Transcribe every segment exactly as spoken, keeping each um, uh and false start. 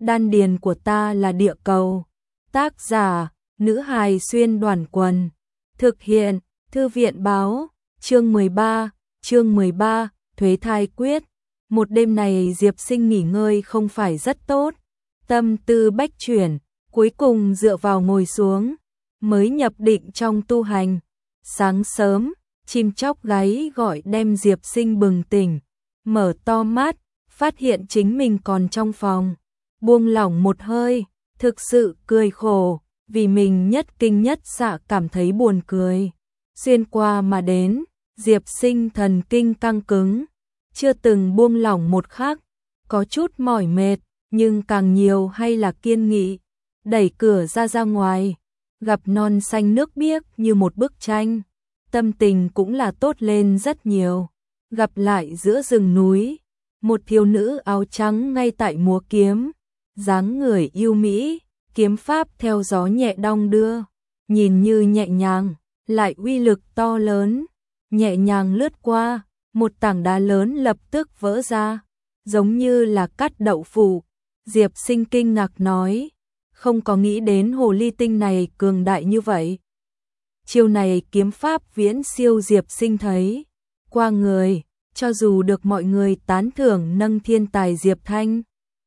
đan điền của ta là địa cầu. Tác giả, nữ hài xuyên đoàn quần. Thực hiện, thư viện báo, chương mười ba, chương mười ba, thuế thai quyết. Một đêm này Diệp Sinh nghỉ ngơi không phải rất tốt, tâm tư bách chuyển, cuối cùng dựa vào ngồi xuống, mới nhập định trong tu hành. Sáng sớm, chim chóc gáy gọi đem Diệp Sinh bừng tỉnh, mở to mắt, phát hiện chính mình còn trong phòng, buông lỏng một hơi, thực sự cười khổ, vì mình nhất kinh nhất xạ cảm thấy buồn cười. Xuyên qua mà đến, Diệp Sinh thần kinh căng cứng, chưa từng buông lỏng một khắc, có chút mỏi mệt, nhưng càng nhiều hay là kiên nghị. Đẩy cửa ra ra ngoài, gặp non xanh nước biếc như một bức tranh, tâm tình cũng là tốt lên rất nhiều. Gặp lại giữa rừng núi, một thiếu nữ áo trắng ngay tại múa kiếm, dáng người yêu mỹ, kiếm pháp theo gió nhẹ đong đưa, nhìn như nhẹ nhàng, lại uy lực to lớn, nhẹ nhàng lướt qua, một tảng đá lớn lập tức vỡ ra, giống như là cắt đậu phụ. Diệp Sinh kinh ngạc nói, không có nghĩ đến hồ ly tinh này cường đại như vậy. Chiêu này kiếm pháp viễn siêu Diệp Sinh thấy qua người, cho dù được mọi người tán thưởng nâng thiên tài Diệp Thanh.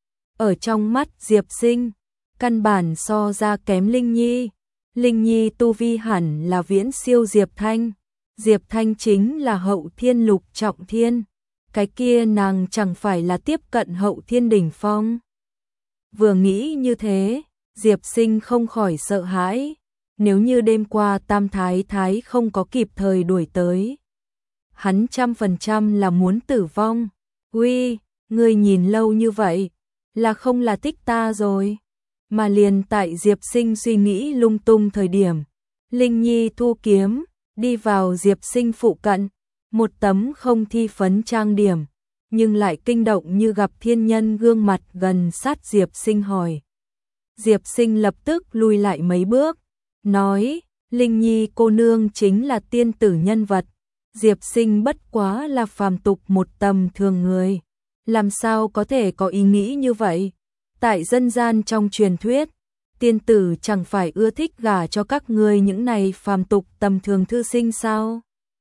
Ở trong mắt Diệp Sinh, căn bản so ra kém Linh Nhi. Linh Nhi tu vi hẳn là viễn siêu Diệp Thanh. Diệp Thanh chính là hậu thiên lục trọng thiên. Cái kia nàng chẳng phải là tiếp cận hậu thiên đỉnh phong. Vừa nghĩ như thế, Diệp Sinh không khỏi sợ hãi. Nếu như đêm qua Tam Thái Thái không có kịp thời đuổi tới, hắn trăm phần trăm là muốn tử vong. Uy, ngươi nhìn lâu như vậy, là không là thích ta rồi. Mà liền tại Diệp Sinh suy nghĩ lung tung thời điểm, Linh Nhi thu kiếm, đi vào Diệp Sinh phụ cận, một tấm không thi phấn trang điểm, nhưng lại kinh động như gặp thiên nhân gương mặt gần sát Diệp Sinh hỏi. Diệp Sinh lập tức lùi lại mấy bước, nói, Linh Nhi cô nương chính là tiên tử nhân vật. Diệp Sinh bất quá là phàm tục một tầm thường người, làm sao có thể có ý nghĩ như vậy? Tại dân gian trong truyền thuyết, tiên tử chẳng phải ưa thích gả cho các ngươi những này phàm tục tầm thường thư sinh sao?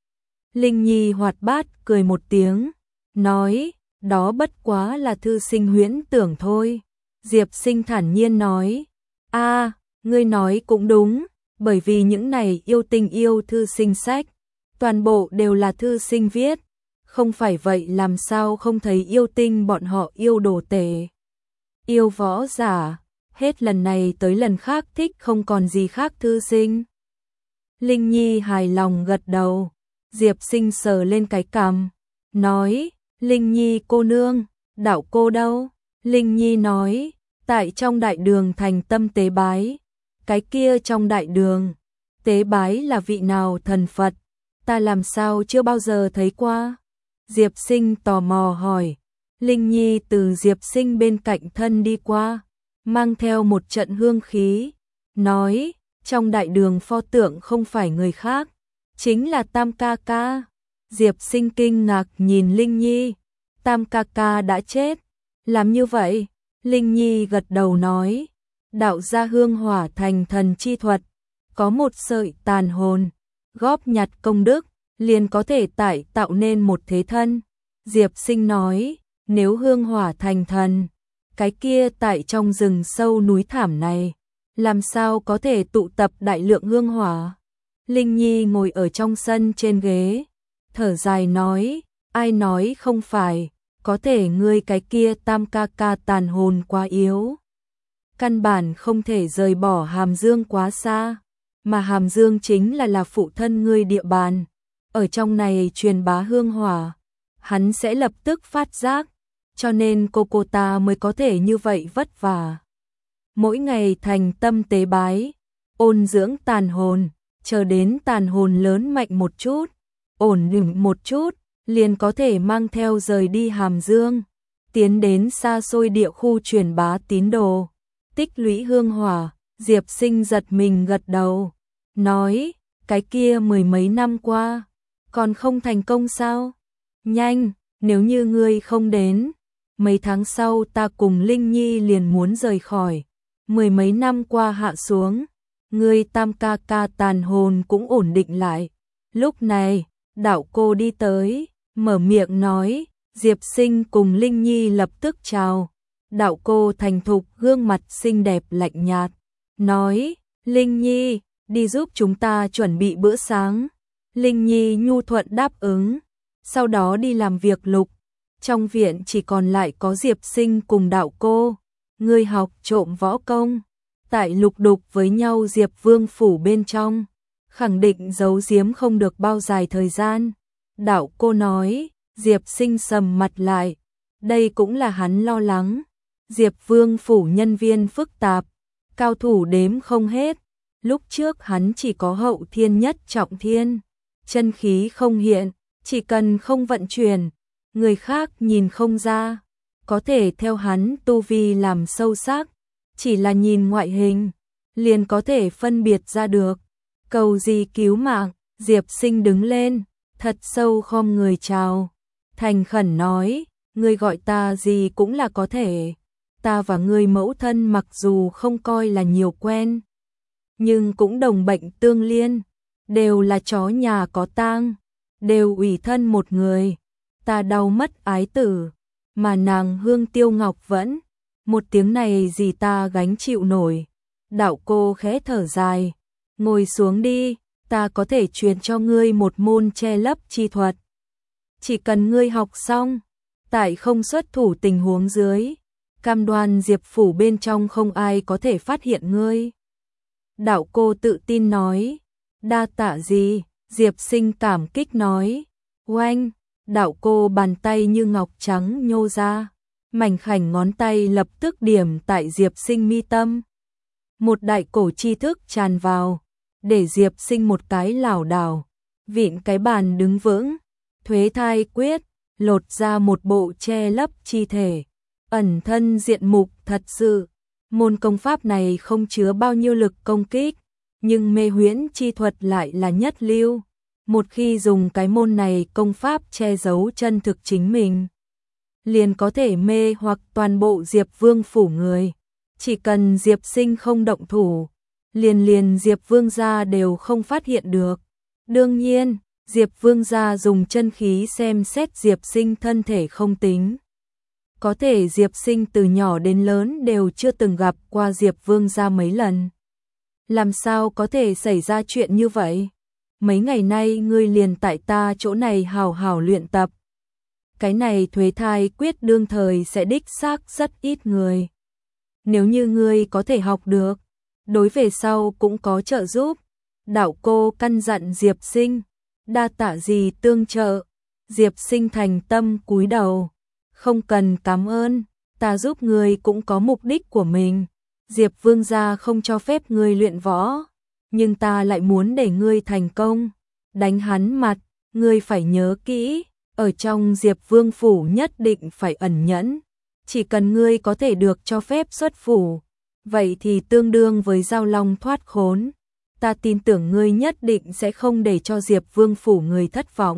Linh Nhi hoạt bát cười một tiếng, nói, đó bất quá là thư sinh huyễn tưởng thôi. Diệp Sinh thản nhiên nói, a, ngươi nói cũng đúng, bởi vì những này yêu tình yêu thư sinh sách, toàn bộ đều là thư sinh viết, không phải vậy làm sao không thấy yêu tinh bọn họ yêu đồ tể, yêu võ giả, hết lần này tới lần khác thích không còn gì khác thư sinh. Linh Nhi hài lòng gật đầu, Diệp Sinh sờ lên cái cằm, nói, Linh Nhi cô nương, đạo cô đâu? Linh Nhi nói, tại trong đại đường thành tâm tế bái. Cái kia trong đại đường, tế bái là vị nào thần Phật, ta làm sao chưa bao giờ thấy qua? Diệp Sinh tò mò hỏi. Linh Nhi từ Diệp Sinh bên cạnh thân đi qua, mang theo một trận hương khí, nói, trong đại đường pho tượng không phải người khác, chính là Tam ca ca. Diệp Sinh kinh ngạc nhìn Linh Nhi, Tam ca ca đã chết, làm như vậy? Linh Nhi gật đầu nói, đạo gia hương hỏa thành thần chi thuật, có một sợi tàn hồn, góp nhặt công đức, liền có thể tải tạo nên một thế thân. Diệp Sinh nói, nếu hương hỏa thành thần, cái kia tại trong rừng sâu núi thảm này, làm sao có thể tụ tập đại lượng hương hỏa? Linh Nhi ngồi ở trong sân trên ghế, thở dài nói, ai nói không phải, có thể ngươi cái kia Tam ca ca tàn hồn quá yếu. Căn bản không thể rời bỏ Hàm Dương quá xa, mà Hàm Dương chính là là phụ thân ngươi địa bàn. Ở trong này truyền bá hương hỏa, hắn sẽ lập tức phát giác, cho nên cô cô ta mới có thể như vậy vất vả. Mỗi ngày thành tâm tế bái, ôn dưỡng tàn hồn, chờ đến tàn hồn lớn mạnh một chút, ổn định một chút, liền có thể mang theo rời đi Hàm Dương, tiến đến xa xôi địa khu truyền bá tín đồ, tích lũy hương hỏa. Diệp Sinh giật mình gật đầu, nói, cái kia mười mấy năm qua, còn không thành công sao? Nhanh, nếu như ngươi không đến, mấy tháng sau ta cùng Linh Nhi liền muốn rời khỏi. Mười mấy năm qua hạ xuống, ngươi Tam ca ca tàn hồn cũng ổn định lại. Lúc này, Đạo cô đi tới, mở miệng nói, Diệp Sinh cùng Linh Nhi lập tức chào. Đạo cô thành thục, gương mặt xinh đẹp lạnh nhạt, nói, Linh Nhi, đi giúp chúng ta chuẩn bị bữa sáng. Linh Nhi nhu thuận đáp ứng, sau đó đi làm việc lục. Trong viện chỉ còn lại có Diệp Sinh cùng Đạo cô. Ngươi học trộm võ công, tại lục đục với nhau Diệp Vương phủ bên trong, khẳng định giấu giếm không được bao dài thời gian. Đạo cô nói, Diệp Sinh sầm mặt lại, đây cũng là hắn lo lắng. Diệp Vương phủ nhân viên phức tạp, cao thủ đếm không hết. Lúc trước hắn chỉ có hậu thiên nhất trọng thiên, chân khí không hiện, chỉ cần không vận chuyển, người khác nhìn không ra. Có thể theo hắn tu vi làm sâu sắc, chỉ là nhìn ngoại hình, liền có thể phân biệt ra được. Cầu gì cứu mạng, Diệp Sinh đứng lên, thật sâu khom người chào, thành khẩn nói, ngươi gọi ta gì cũng là có thể. Ta và ngươi mẫu thân mặc dù không coi là nhiều quen, nhưng cũng đồng bệnh tương liên, đều là chó nhà có tang, đều ủy thân một người. Ta đau mất ái tử, mà nàng Hương Tiêu Ngọc vẫn, một tiếng này gì ta gánh chịu nổi. Đạo cô khẽ thở dài, ngồi xuống đi, ta có thể truyền cho ngươi một môn che lấp chi thuật. Chỉ cần ngươi học xong, tại không xuất thủ tình huống dưới, cam đoan Diệp phủ bên trong không ai có thể phát hiện ngươi. Đạo cô tự tin nói, đa tạ gì? Diệp Sinh cảm kích nói, oanh. Đạo cô bàn tay như ngọc trắng nhô ra, mảnh khảnh ngón tay lập tức điểm tại Diệp Sinh mi tâm. Một đại cổ tri thức tràn vào, để Diệp Sinh một cái lảo đảo, vịn cái bàn đứng vững. Thuế thai quyết, lột ra một bộ che lấp chi thể, ẩn thân diện mục thật sự. Môn công pháp này không chứa bao nhiêu lực công kích, nhưng mê huyễn chi thuật lại là nhất lưu. Một khi dùng cái môn này công pháp che giấu chân thực chính mình, liền có thể mê hoặc toàn bộ Diệp Vương phủ người. Chỉ cần Diệp Sinh không động thủ, liền liền Diệp Vương gia đều không phát hiện được. Đương nhiên, Diệp Vương gia dùng chân khí xem xét Diệp Sinh thân thể không tính. Có thể Diệp Sinh từ nhỏ đến lớn đều chưa từng gặp qua Diệp Vương gia mấy lần. Làm sao có thể xảy ra chuyện như vậy? Mấy ngày nay ngươi liền tại ta chỗ này hào hào luyện tập. Cái này thuế thai quyết đương thời sẽ đích xác rất ít người. Nếu như ngươi có thể học được, đối về sau cũng có trợ giúp. Đạo cô căn dặn Diệp Sinh, đa tạ gì tương trợ. Diệp Sinh thành tâm cúi đầu, không cần cảm ơn, ta giúp ngươi cũng có mục đích của mình. Diệp Vương gia không cho phép ngươi luyện võ, nhưng ta lại muốn để ngươi thành công. Đánh hắn mặt, ngươi phải nhớ kỹ, ở trong Diệp Vương phủ nhất định phải ẩn nhẫn. Chỉ cần ngươi có thể được cho phép xuất phủ, vậy thì tương đương với Giao Long thoát khốn. Ta tin tưởng ngươi nhất định sẽ không để cho Diệp Vương phủ người thất vọng.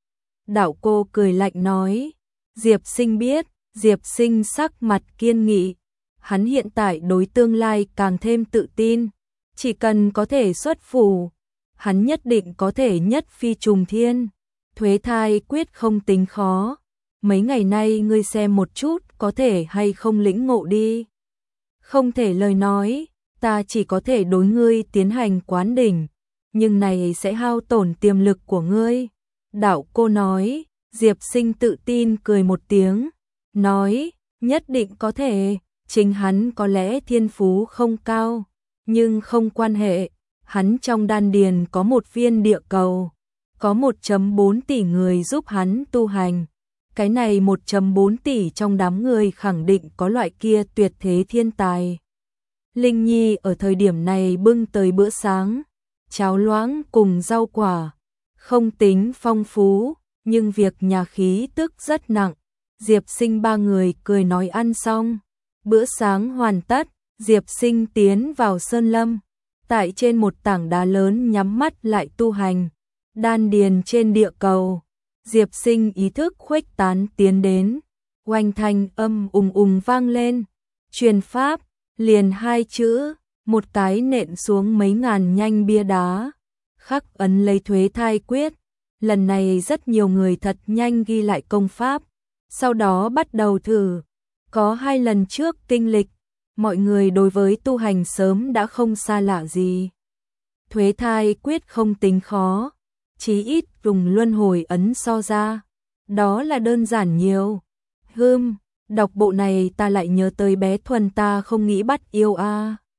Đạo cô cười lạnh nói, Diệp Sinh biết. Diệp Sinh sắc mặt kiên nghị, hắn hiện tại đối tương lai càng thêm tự tin. Chỉ cần có thể xuất phủ, hắn nhất định có thể nhất phi trùng thiên. Thuế thai quyết không tính khó, mấy ngày nay ngươi xem một chút có thể hay không lĩnh ngộ đi. Không thể lời nói, ta chỉ có thể đối ngươi tiến hành quán đỉnh, nhưng này sẽ hao tổn tiềm lực của ngươi. Đạo cô nói. Diệp Sinh tự tin cười một tiếng, nói, nhất định có thể. Chính hắn có lẽ thiên phú không cao, nhưng không quan hệ, hắn trong đan điền có một viên địa cầu, có một phẩy bốn tỷ người giúp hắn tu hành. Cái này một phẩy bốn tỷ trong đám người khẳng định có loại kia tuyệt thế thiên tài. Linh Nhi ở thời điểm này bưng tới bữa sáng, cháo loãng cùng rau quả, không tính phong phú, nhưng việc nhà khí tức rất nặng. Diệp Sinh ba người cười nói ăn xong, bữa sáng hoàn tất, Diệp Sinh tiến vào sơn lâm, tại trên một tảng đá lớn nhắm mắt lại tu hành. Đan điền trên địa cầu, Diệp Sinh ý thức khuếch tán tiến đến. oanh thanh âm ùng ùng vang lên. Truyền pháp, liền hai chữ, một cái nện xuống mấy ngàn nhanh bia đá, khắc ấn lấy thuế thai quyết. Lần này rất nhiều người thật nhanh ghi lại công pháp, sau đó bắt đầu thử. Có hai lần trước kinh lịch, mọi người đối với tu hành sớm đã không xa lạ gì. Thuế thai quyết không tính khó, chí ít dùng luân hồi ấn so ra, đó là đơn giản nhiều. Hừm, đọc bộ này ta lại nhớ tới bé Thuần ta không nghĩ bắt yêu a. À.